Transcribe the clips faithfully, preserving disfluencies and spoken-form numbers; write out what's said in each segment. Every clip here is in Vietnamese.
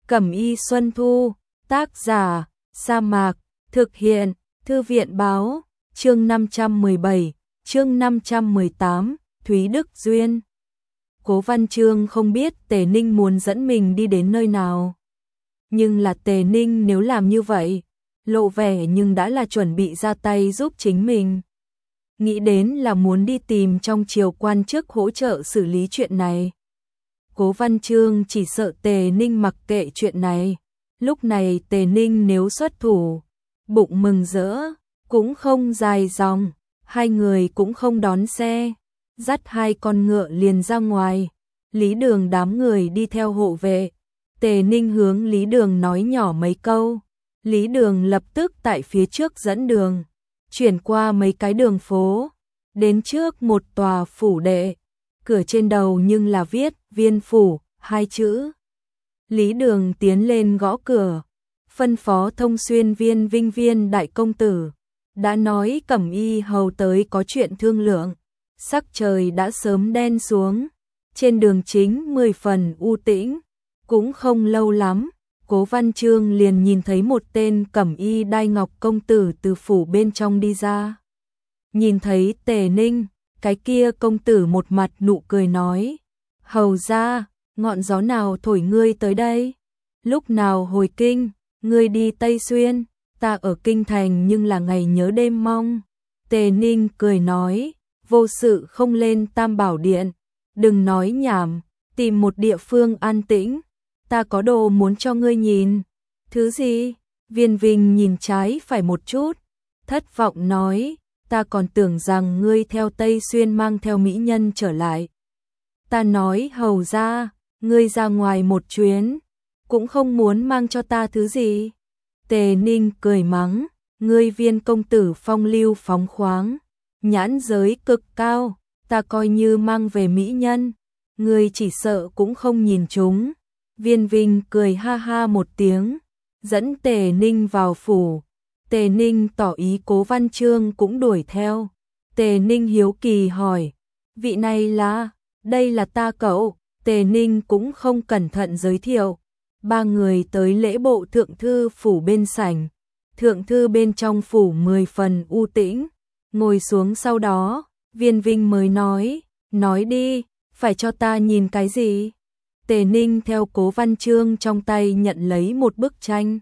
Cẩm y Xuân Thu, tác giả, Sa Mạc, thực hiện, Thư viện báo, chương năm trăm mười bảy, chương năm trăm mười tám, Thúy Đức Duyên. Cố Văn Chương không biết Tề Ninh muốn dẫn mình đi đến nơi nào. Nhưng là Tề Ninh nếu làm như vậy, lộ vẻ nhưng đã là chuẩn bị ra tay giúp chính mình. Nghĩ đến là muốn đi tìm trong triều quan chức hỗ trợ xử lý chuyện này. Cố Văn Chương chỉ sợ Tề Ninh mặc kệ chuyện này. Lúc này Tề Ninh nếu xuất thủ, bụng mừng rỡ, cũng không dài dòng, hai người cũng không đón xe, dắt hai con ngựa liền ra ngoài. Lý Đường đám người đi theo hộ vệ. Tề Ninh hướng Lý Đường nói nhỏ mấy câu. Lý Đường lập tức tại phía trước dẫn đường, chuyển qua mấy cái đường phố, đến trước một tòa phủ đệ. Cửa trên đầu nhưng là viết Viên phủ hai chữ. Lý Đường tiến lên gõ cửa, phân phó Thông Xuyên Viên Vinh Viên đại công tử đã nói Cẩm y hầu tới có chuyện thương lượng. Sắc trời đã sớm đen xuống, trên đường chính mười phần u tĩnh. Cũng không lâu lắm, Cố Văn Chương liền nhìn thấy một tên Cẩm y đai ngọc công tử từ phủ bên trong đi ra. Nhìn thấy Tề Ninh, cái kia công tử một mặt nụ cười nói: "Hầu gia, ngọn gió nào thổi ngươi tới đây? Lúc nào hồi kinh, ngươi đi Tây Xuyên, ta ở kinh thành nhưng là ngày nhớ đêm mong." Tề Ninh cười nói: "Vô sự không lên Tam Bảo Điện, đừng nói nhảm, tìm một địa phương an tĩnh, ta có đồ muốn cho ngươi nhìn." "Thứ gì?" Viên Vinh nhìn trái phải một chút, thất vọng nói: "Ta còn tưởng rằng ngươi theo Tây Xuyên mang theo mỹ nhân trở lại." "Ta nói hầu gia, ngươi ra ngoài một chuyến, cũng không muốn mang cho ta thứ gì." Tề Ninh cười mắng: "Ngươi Viên công tử phong lưu phóng khoáng, nhãn giới cực cao, ta coi như mang về mỹ nhân, ngươi chỉ sợ cũng không nhìn chúng." Viên Vinh cười ha ha một tiếng, dẫn Tề Ninh vào phủ. Tề Ninh tỏ ý Cố Văn Chương cũng đuổi theo. Tề Ninh hiếu kỳ hỏi: "Vị này là?" "Đây là ta cậu." Tề Ninh cũng không cẩn thận giới thiệu. Ba người tới lễ bộ thượng thư phủ bên sảnh. Thượng thư bên trong phủ mười phần u tĩnh. Ngồi xuống sau đó, Viên Vinh mới nói: "Nói đi, phải cho ta nhìn cái gì?" Tề Ninh theo Cố Văn Chương trong tay nhận lấy một bức tranh.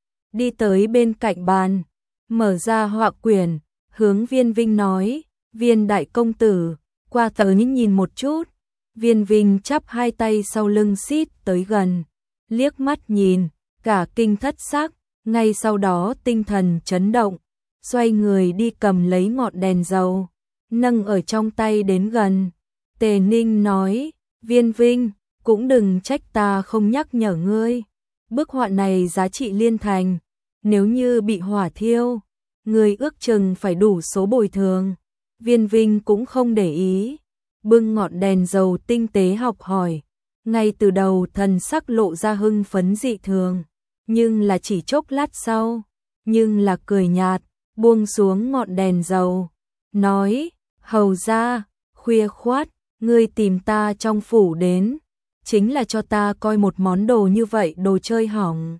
Đi tới bên cạnh bàn, mở ra họa quyển, hướng Viên Vinh nói: "Viên đại công tử, qua tới nhìn một chút." Viên Vinh chắp hai tay sau lưng xít tới gần, liếc mắt nhìn, cả kinh thất sắc, ngay sau đó tinh thần chấn động, xoay người đi cầm lấy ngọn đèn dầu, nâng ở trong tay đến gần. Tề Ninh nói: "Viên Vinh, cũng đừng trách ta không nhắc nhở ngươi. Bức họa này giá trị liên thành, nếu như bị hỏa thiêu, ngươi ước chừng phải đủ số bồi thường." Viên Vinh cũng không để ý, bưng ngọn đèn dầu tinh tế học hỏi. Ngay từ đầu thần sắc lộ ra hưng phấn dị thường, nhưng là chỉ chốc lát sau, nhưng là cười nhạt, buông xuống ngọn đèn dầu, nói: "Hầu gia, khuya khoát, ngươi tìm ta trong phủ đến, chính là cho ta coi một món đồ như vậy đồ chơi hỏng."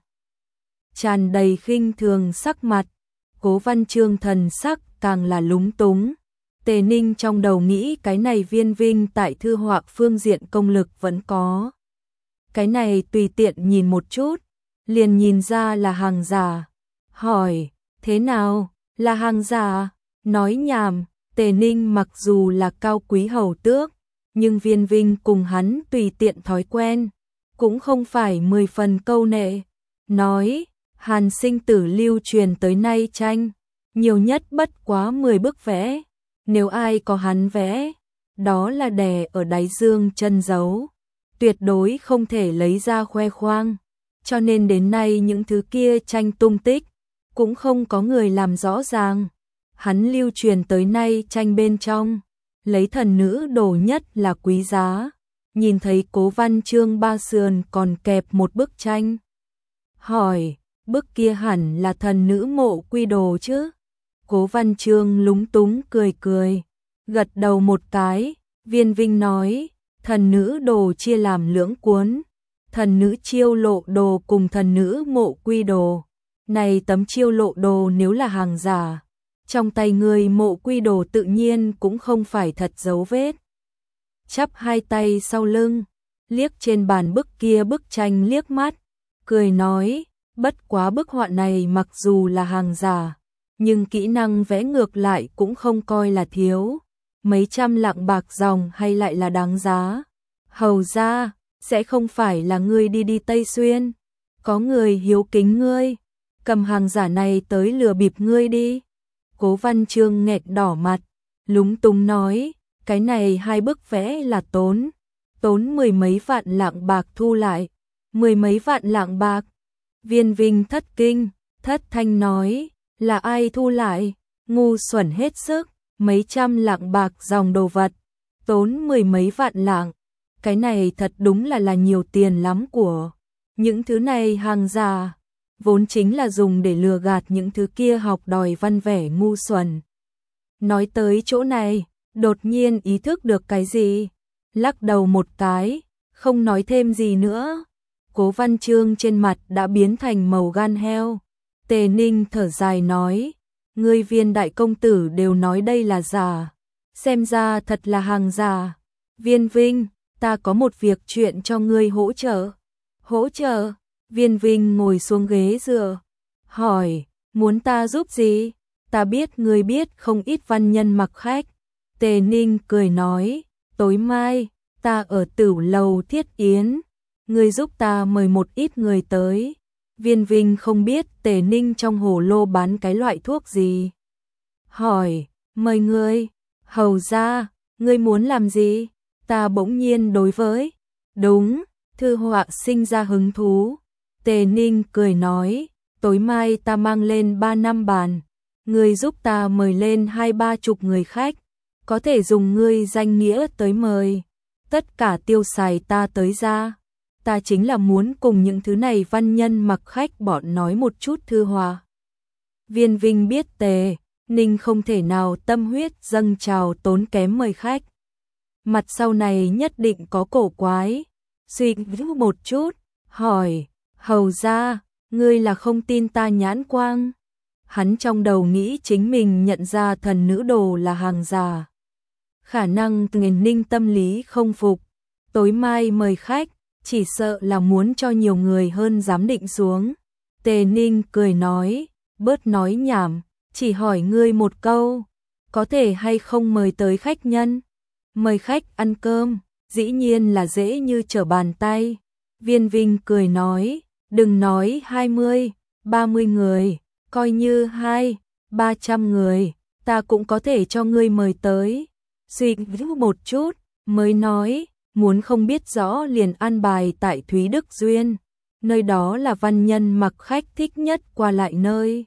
Tràn đầy khinh thường sắc mặt, Cố Văn Chương thần sắc càng là lúng túng. Tề Ninh trong đầu nghĩ cái này Viên Vinh tại thư họa phương diện công lực vẫn có. Cái này tùy tiện nhìn một chút, liền nhìn ra là hàng giả. Hỏi: "Thế nào, là hàng giả?" Nói nhảm, Tề Ninh mặc dù là cao quý hầu tước, nhưng Viên Vinh cùng hắn tùy tiện thói quen, cũng không phải mười phần câu nệ. Nói: "Hàn sinh tử lưu truyền tới nay tranh, nhiều nhất bất quá mười bức vẽ. Nếu ai có hắn vẽ, đó là đè ở đáy dương chân giấu, tuyệt đối không thể lấy ra khoe khoang. Cho nên đến nay những thứ kia tranh tung tích, cũng không có người làm rõ ràng. Hắn lưu truyền tới nay tranh bên trong, lấy thần nữ đồ nhất là quý giá." Nhìn thấy Cố Văn Chương ba sườn còn kẹp một bức tranh, hỏi: "Bức kia hẳn là thần nữ Mộ Quy đồ chứ?" Cố Văn Chương lúng túng cười cười, gật đầu một cái. Viên Vinh nói: "Thần nữ đồ chia làm lưỡng cuốn, thần nữ chiêu lộ đồ cùng thần nữ mộ quy đồ. Này tấm chiêu lộ đồ nếu là hàng giả, trong tay người mộ quy đồ tự nhiên cũng không phải thật dấu vết. Chắp hai tay sau lưng, liếc trên bàn bức kia bức tranh liếc mắt, cười nói, bất quá bức họa này mặc dù là hàng giả, nhưng kỹ năng vẽ ngược lại cũng không coi là thiếu, mấy trăm lạng bạc dòng hay lại là đáng giá. Hầu ra, sẽ không phải là ngươi đi đi Tây Xuyên, có người hiếu kính ngươi, cầm hàng giả này tới lừa bịp ngươi đi. Cố Văn Chương nghẹt đỏ mặt, lúng túng nói, cái này hai bức vẽ là tốn, tốn mười mấy vạn lạng bạc thu lại, mười mấy vạn lạng bạc. Viên Vinh thất kinh, thất thanh nói, là ai thu lại, ngu xuẩn hết sức, mấy trăm lạng bạc dòng đồ vật, tốn mười mấy vạn lạng, cái này thật đúng là là nhiều tiền lắm của. Những thứ này hàng giả, vốn chính là dùng để lừa gạt những thứ kia học đòi văn vẻ ngu xuẩn. Nói tới chỗ này, đột nhiên ý thức được cái gì, lắc đầu một cái, không nói thêm gì nữa. Cố Văn Chương trên mặt đã biến thành màu gan heo. Tề Ninh thở dài nói, ngươi Viên đại công tử đều nói đây là giả, xem ra thật là hàng giả. Viên Vinh, ta có một việc chuyện cho ngươi hỗ trợ. Hỗ trợ? Viên Vinh ngồi xuống ghế dựa, hỏi, muốn ta giúp gì? Ta biết ngươi biết không ít văn nhân mặc khách. Tề Ninh cười nói, tối mai, ta ở Tửu Lầu thiết yến, ngươi giúp ta mời một ít người tới. Viên Vinh không biết Tề Ninh trong hồ lô bán cái loại thuốc gì. Hỏi, mời ngươi, hầu ra, ngươi muốn làm gì? Ta bỗng nhiên đối với, đúng, thư họa sinh ra hứng thú. Tề Ninh cười nói, tối mai ta mang lên ba năm bàn, ngươi giúp ta mời lên hai ba chục người khách, có thể dùng ngươi danh nghĩa tới mời, tất cả tiêu xài ta tới ra. Ta chính là muốn cùng những thứ này văn nhân mặc khách bọn nói một chút thư hòa. Viên Vinh biết Tề Ninh không thể nào tâm huyết dâng trào tốn kém mời khách. Mặt sau này nhất định có cổ quái. Suy nghĩ một chút, hỏi, hầu ra, ngươi là không tin ta nhãn quang. Hắn trong đầu nghĩ chính mình nhận ra thần nữ đồ là hàng giả. Khả năng Tề Ninh tâm lý không phục. Tối mai mời khách, chỉ sợ là muốn cho nhiều người hơn dám định xuống. Tề Ninh cười nói, bớt nói nhảm, chỉ hỏi ngươi một câu, có thể hay không mời tới khách nhân? Mời khách ăn cơm, dĩ nhiên là dễ như trở bàn tay. Viên Vinh cười nói, đừng nói hai mươi, ba mươi người, coi như hai, ba trăm người, ta cũng có thể cho ngươi mời tới. Suy nghĩ một chút, mới nói, muốn không biết rõ liền an bài tại Thúy Đức Duyên, nơi đó là văn nhân mặc khách thích nhất qua lại nơi.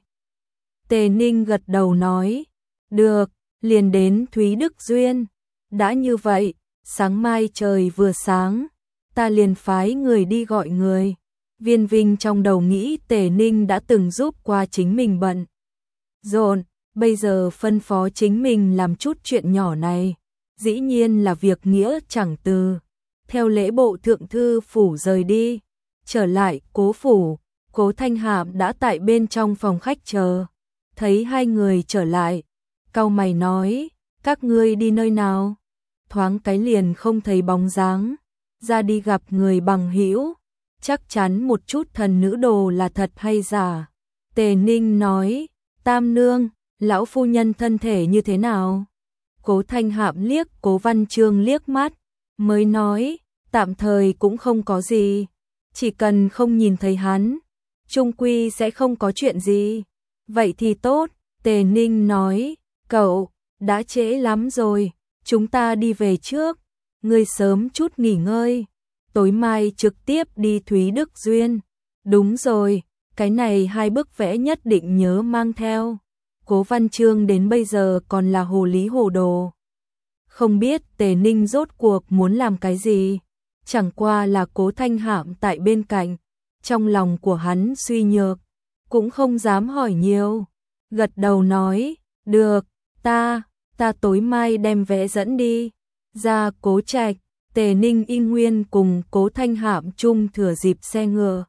Tề Ninh gật đầu nói, được, liền đến Thúy Đức Duyên. Đã như vậy, sáng mai trời vừa sáng, ta liền phái người đi gọi người. Viên Vinh trong đầu nghĩ Tề Ninh đã từng giúp qua chính mình bận rộn, bây giờ phân phó chính mình làm chút chuyện nhỏ này, dĩ nhiên là việc nghĩa chẳng từ. Theo lễ bộ thượng thư phủ rời đi, trở lại Cố phủ, Cố Thanh Hạm đã tại bên trong phòng khách chờ, thấy hai người trở lại, cau mày nói, các ngươi đi nơi nào? Thoáng cái liền không thấy bóng dáng, ra đi gặp người bằng hữu, chắc chắn một chút thần nữ đồ là thật hay giả. Tề Ninh nói, Tam nương, lão phu nhân thân thể như thế nào? Cố Thanh Hạm liếc Cố Văn Chương liếc mắt, mới nói, tạm thời cũng không có gì, chỉ cần không nhìn thấy hắn, chung quy sẽ không có chuyện gì. Vậy thì tốt, Tề Ninh nói, cậu, đã trễ lắm rồi, chúng ta đi về trước, ngươi sớm chút nghỉ ngơi, tối mai trực tiếp đi Thúy Đức Duyên. Đúng rồi, cái này hai bức vẽ nhất định nhớ mang theo. Cố Văn Chương đến bây giờ còn là hồ lý hồ đồ, không biết Tề Ninh rốt cuộc muốn làm cái gì, chẳng qua là Cố Thanh Hạm tại bên cạnh, trong lòng của hắn suy nhược, cũng không dám hỏi nhiều, gật đầu nói, được, ta, ta tối mai đem vẽ dẫn đi, ra Cố Trạch. Tề Ninh y nguyên cùng Cố Thanh Hạm chung thừa dịp xe ngựa.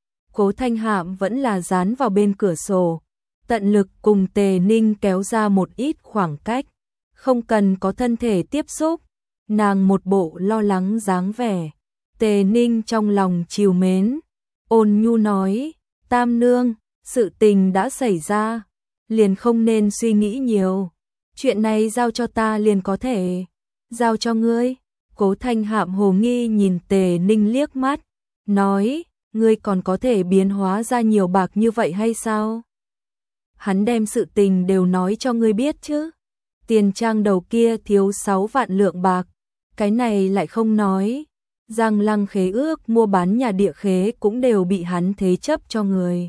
Cố Thanh Hạm vẫn là dán vào bên cửa sổ, tận lực cùng Tề Ninh kéo ra một ít khoảng cách, không cần có thân thể tiếp xúc, nàng một bộ lo lắng dáng vẻ. Tề Ninh trong lòng trìu mến, ôn nhu nói, Tam nương, sự tình đã xảy ra, liền không nên suy nghĩ nhiều, chuyện này giao cho ta liền có thể, giao cho ngươi. Cố Thanh Hạm hồ nghi nhìn Tề Ninh liếc mắt, nói, ngươi còn có thể biến hóa ra nhiều bạc như vậy hay sao? Hắn đem sự tình đều nói cho ngươi biết chứ. Tiền trang đầu kia thiếu sáu vạn lượng bạc, cái này lại không nói. Giang Lăng khế ước mua bán nhà địa khế cũng đều bị hắn thế chấp cho người.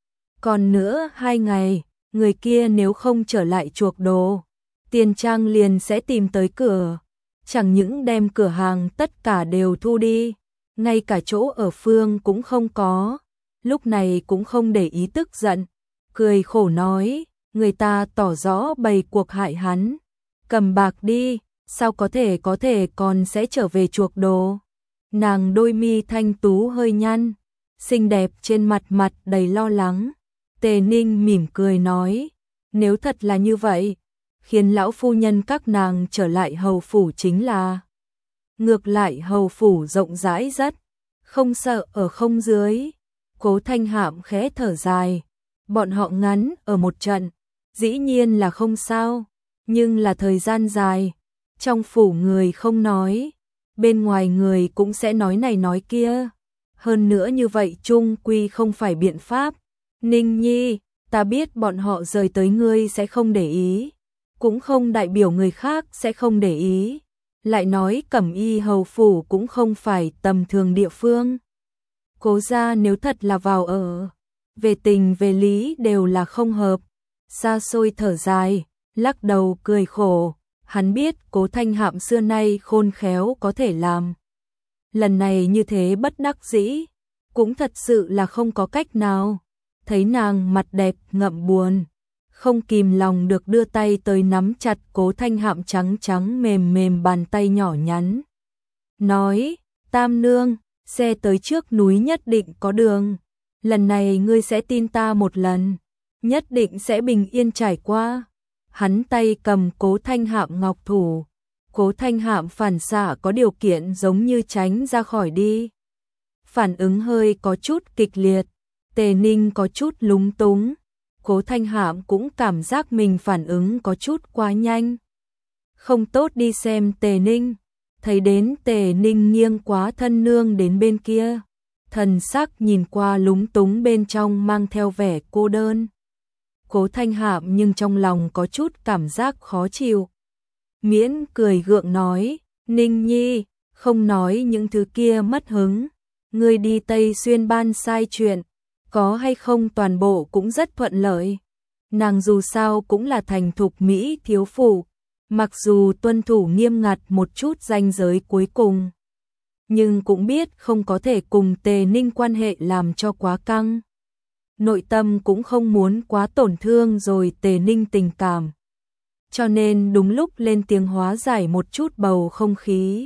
Còn nữa hai ngày, người kia nếu không trở lại chuộc đồ, tiền trang liền sẽ tìm tới cửa. Chẳng những đem cửa hàng tất cả đều thu đi, ngay cả chỗ ở phương cũng không có. Lúc này cũng không để ý tức giận, cười khổ nói, người ta tỏ rõ bày cuộc hại hắn. Cầm bạc đi, sao có thể có thể còn sẽ trở về chuộc đồ. Nàng đôi mi thanh tú hơi nhăn, xinh đẹp trên mặt mặt đầy lo lắng. Tề Ninh mỉm cười nói, nếu thật là như vậy, khiến lão phu nhân các nàng trở lại hầu phủ chính là. Ngược lại hầu phủ rộng rãi rất, không sợ ở không dưới. Cố Thanh Hạm khẽ thở dài, bọn họ ngắn ở một trận, dĩ nhiên là không sao, nhưng là thời gian dài, trong phủ người không nói, bên ngoài người cũng sẽ nói này nói kia. Hơn nữa như vậy chung quy không phải biện pháp. Ninh Nhi, ta biết bọn họ rời tới ngươi sẽ không để ý, cũng không đại biểu người khác sẽ không để ý. Lại nói Cẩm Y hầu phủ cũng không phải tầm thường địa phương. Cố gia nếu thật là vào ở, về tình về lý đều là không hợp. Xa xôi thở dài, lắc đầu cười khổ, hắn biết Cố Thanh Hạm xưa nay khôn khéo có thể làm. Lần này như thế bất đắc dĩ, cũng thật sự là không có cách nào. Thấy nàng mặt đẹp ngậm buồn, không kìm lòng được đưa tay tới nắm chặt Cố Thanh Hạm trắng trắng mềm mềm bàn tay nhỏ nhắn. Nói, Tam nương, xe tới trước núi nhất định có đường. Lần này ngươi sẽ tin ta một lần, nhất định sẽ bình yên trải qua. Hắn tay cầm Cố Thanh Hạm ngọc thủ, Cố Thanh Hạm phản xạ có điều kiện giống như tránh ra khỏi đi. Phản ứng hơi có chút kịch liệt, Tề Ninh có chút lúng túng, Cố Thanh Hạm cũng cảm giác mình phản ứng có chút quá nhanh. Không tốt đi xem Tề Ninh, thấy đến Tề Ninh nghiêng quá thân nương đến bên kia, thần sắc nhìn qua lúng túng bên trong mang theo vẻ cô đơn. Cố Thanh Hạm nhưng trong lòng có chút cảm giác khó chịu. Miễn cười gượng nói, Ninh Nhi, không nói những thứ kia mất hứng. Ngươi đi Tây Xuyên ban sai chuyện, có hay không toàn bộ cũng rất thuận lợi. Nàng dù sao cũng là thành thục Mỹ thiếu phụ, mặc dù tuân thủ nghiêm ngặt một chút ranh giới cuối cùng, nhưng cũng biết không có thể cùng Tề Ninh quan hệ làm cho quá căng. Nội tâm cũng không muốn quá tổn thương rồi Tề Ninh tình cảm. Cho nên đúng lúc lên tiếng hóa giải một chút bầu không khí.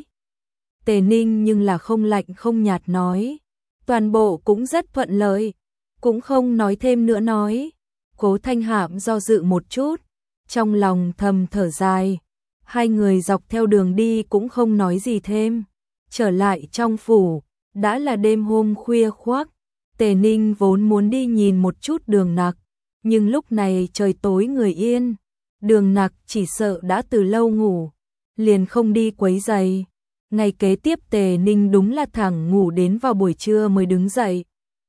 Tề Ninh nhưng là không lạnh không nhạt nói, toàn bộ cũng rất thuận lợi, cũng không nói thêm nữa nói. Cố Thanh Hạm do dự một chút, trong lòng thầm thở dài. Hai người dọc theo đường đi cũng không nói gì thêm. Trở lại trong phủ, đã là đêm hôm khuya khoác. Tề Ninh vốn muốn đi nhìn một chút Đường Nặc, nhưng lúc này trời tối người yên, Đường Nặc chỉ sợ đã từ lâu ngủ, liền không đi quấy rầy. Ngày kế tiếp Tề Ninh đúng là thẳng ngủ đến vào buổi trưa mới đứng dậy.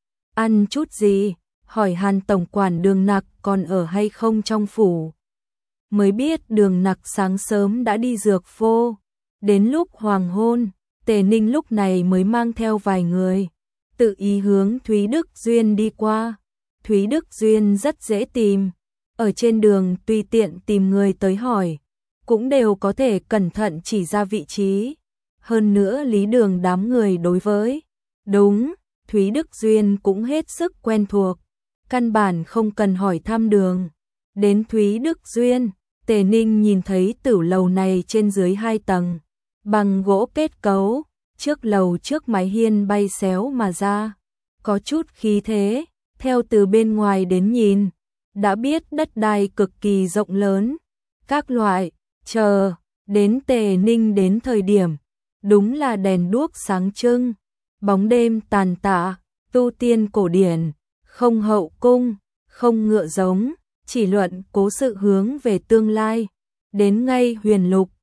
Ăn chút gì? Hỏi Hàn tổng quản Đường Nặc còn ở hay không trong phủ. Mới biết Đường Nặc sáng sớm đã đi dược phô. Đến lúc hoàng hôn, Tề Ninh lúc này mới mang theo vài người, tự ý hướng Thúy Đức Duyên đi qua. Thúy Đức Duyên rất dễ tìm, ở trên đường tùy tiện tìm người tới hỏi, cũng đều có thể cẩn thận chỉ ra vị trí. Hơn nữa lý đường đám người đối với, đúng, Thúy Đức Duyên cũng hết sức quen thuộc, căn bản không cần hỏi thăm đường. Đến Thúy Đức Duyên, Tề Ninh nhìn thấy tử lầu này trên dưới hai tầng, bằng gỗ kết cấu, trước lầu trước mái hiên bay xéo mà ra, có chút khí thế, theo từ bên ngoài đến nhìn, đã biết đất đai cực kỳ rộng lớn, các loại, chờ, đến Tề Ninh đến thời điểm, đúng là đèn đuốc sáng trưng, bóng đêm tàn tạ, tu tiên cổ điển, không hậu cung, không ngựa giống, chỉ luận cố sự hướng về tương lai, đến ngay huyền lục,